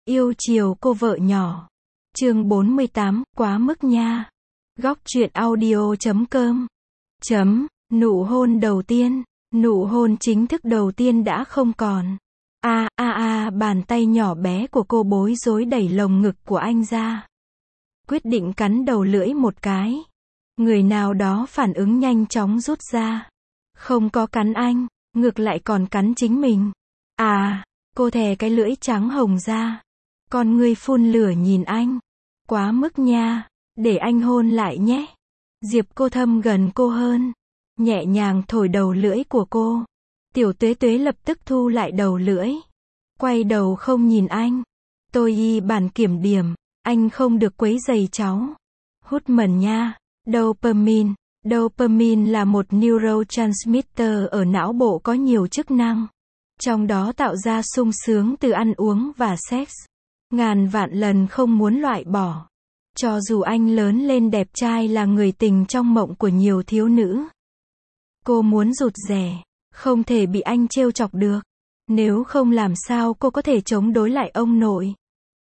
Yêu chiều cô vợ nhỏ. Chương 48, quá mức nha. Góc truyện audio.com. Nụ hôn đầu tiên. Nụ hôn chính thức đầu tiên đã không còn. Bàn tay nhỏ bé của cô bối rối đẩy lồng ngực của anh ra. Quyết định cắn đầu lưỡi một cái. Người nào đó phản ứng nhanh chóng rút ra. Không có cắn anh, ngược lại còn cắn chính mình. Cô thè cái lưỡi trắng hồng ra. Con ngươi phun lửa nhìn anh. Quá mức nha, để anh hôn lại nhé. Diệp Cô Thâm gần cô hơn, nhẹ nhàng thổi đầu lưỡi của cô. Tiểu Tuế Tuế lập tức thu lại đầu lưỡi, quay đầu không nhìn anh. Tôi y bản kiểm điểm, anh không được quấy rầy cháu. Hút mẩn nha. Dopamine. Dopamine là một neurotransmitter ở não bộ có nhiều chức năng. Trong đó tạo ra sung sướng từ ăn uống và sex. Ngàn vạn lần không muốn loại bỏ. Cho dù anh lớn lên đẹp trai là người tình trong mộng của nhiều thiếu nữ. Cô muốn rụt rè, không thể bị anh trêu chọc được. Nếu không làm sao cô có thể chống đối lại ông nội.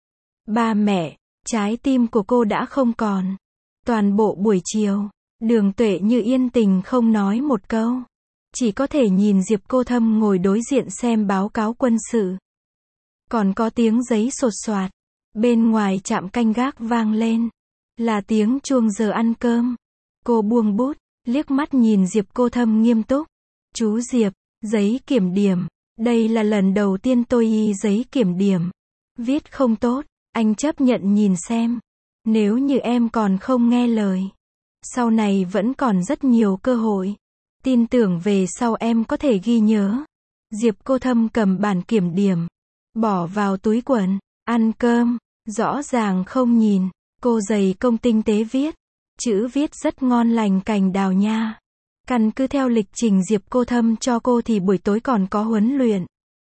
Ba mẹ, trái tim của cô đã không còn. Toàn bộ buổi chiều, Đường Tuệ như yên tình không nói một câu. Chỉ có thể nhìn Diệp Cô Thâm ngồi đối diện xem báo cáo quân sự. Còn có tiếng giấy sột soạt. Bên ngoài trạm canh gác vang lên. Là tiếng chuông giờ ăn cơm. Cô buông bút, liếc mắt nhìn Diệp Cô Thâm nghiêm túc. Chú Diệp, giấy kiểm điểm. Đây là lần đầu tiên tôi y giấy kiểm điểm. Viết không tốt, anh chấp nhận nhìn xem. Nếu như em còn không nghe lời, sau này vẫn còn rất nhiều cơ hội. Tin tưởng về sau em có thể ghi nhớ. Diệp Cô Thâm cầm bản kiểm điểm, bỏ vào túi quần. Ăn cơm, rõ ràng không nhìn. Cô dày công tinh tế viết. Chữ viết rất ngon lành cành đào nha. Căn cứ theo lịch trình Diệp Cô Thâm cho cô thì buổi tối còn có huấn luyện.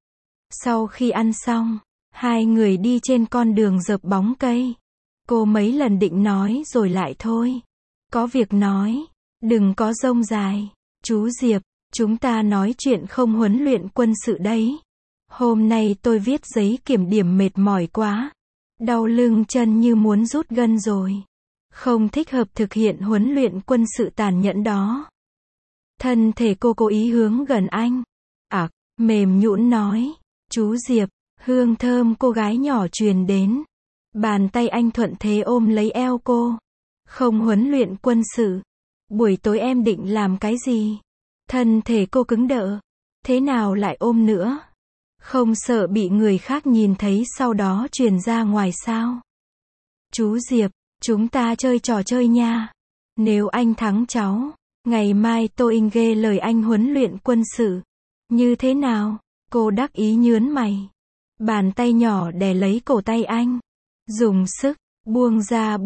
Sau khi ăn xong, hai người đi trên con đường rợp bóng cây. Cô mấy lần định nói rồi lại thôi. Có việc nói, đừng có rông dài. Chú Diệp, chúng ta nói chuyện không huấn luyện quân sự đấy. Hôm nay tôi viết giấy kiểm điểm mệt mỏi quá. Đau lưng chân như muốn rút gân rồi. Không thích hợp thực hiện huấn luyện quân sự tàn nhẫn đó. Thân thể cô cố ý hướng gần anh. Mềm nhũn nói. Chú Diệp, hương thơm cô gái nhỏ truyền đến. Bàn tay anh thuận thế ôm lấy eo cô. Không huấn luyện quân sự. Buổi tối em định làm cái gì? Thân thể cô cứng đờ. Thế nào lại ôm nữa? Không sợ bị người khác nhìn thấy sau đó truyền ra ngoài sao? Chú Diệp, chúng ta chơi trò chơi nha. Nếu anh thắng cháu, ngày mai tôi nghe lời anh huấn luyện quân sự. Như thế nào? Cô đắc ý nhướn mày. Bàn tay nhỏ đè lấy cổ tay anh. Dùng sức, buông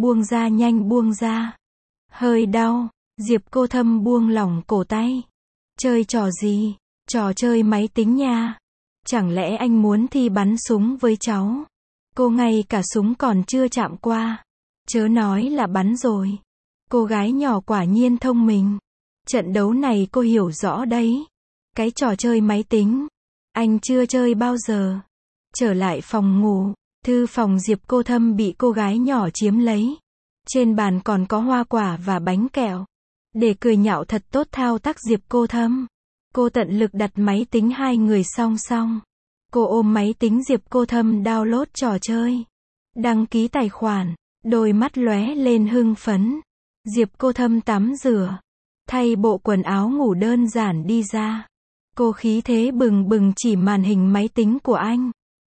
ra nhanh buông ra. Hơi đau, Diệp Cô Thâm buông lỏng cổ tay. Chơi trò gì? Trò chơi máy tính nha. Chẳng lẽ anh muốn thi bắn súng với cháu? Cô ngay cả súng còn chưa chạm qua. Chớ nói là bắn rồi. Cô gái nhỏ quả nhiên thông minh. Trận đấu này cô hiểu rõ đấy. Cái trò chơi máy tính, anh chưa chơi bao giờ. Trở lại phòng ngủ, thư phòng Diệp Cô Thâm bị cô gái nhỏ chiếm lấy. Trên bàn còn có hoa quả và bánh kẹo. Để cười nhạo thật tốt thao tác Diệp Cô Thâm. Cô tận lực đặt máy tính hai người song song. Cô ôm máy tính Diệp Cô Thâm download trò chơi. Đăng ký tài khoản, đôi mắt lóe lên hưng phấn. Diệp Cô Thâm tắm rửa, thay bộ quần áo ngủ đơn giản đi ra. Cô khí thế bừng bừng chỉ màn hình máy tính của anh.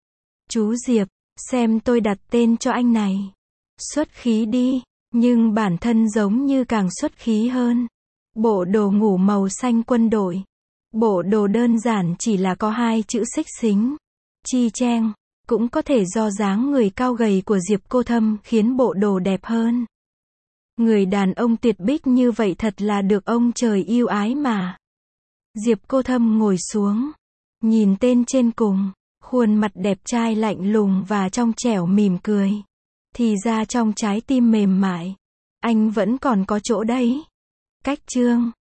Chú Diệp, xem tôi đặt tên cho anh này. Xuất khí đi, nhưng bản thân giống như càng xuất khí hơn. Bộ đồ ngủ màu xanh quân đội. Bộ đồ đơn giản chỉ là có hai chữ xích xính. Chi cheng, cũng có thể do dáng người cao gầy của Diệp Cô Thâm khiến bộ đồ đẹp hơn. Người đàn ông tuyệt bích như vậy thật là được ông trời yêu ái mà. Diệp Cô Thâm ngồi xuống, nhìn tên trên cùng, khuôn mặt đẹp trai lạnh lùng và trong trẻo mỉm cười. Thì ra trong trái tim mềm mại, anh vẫn còn có chỗ đấy. Cách chương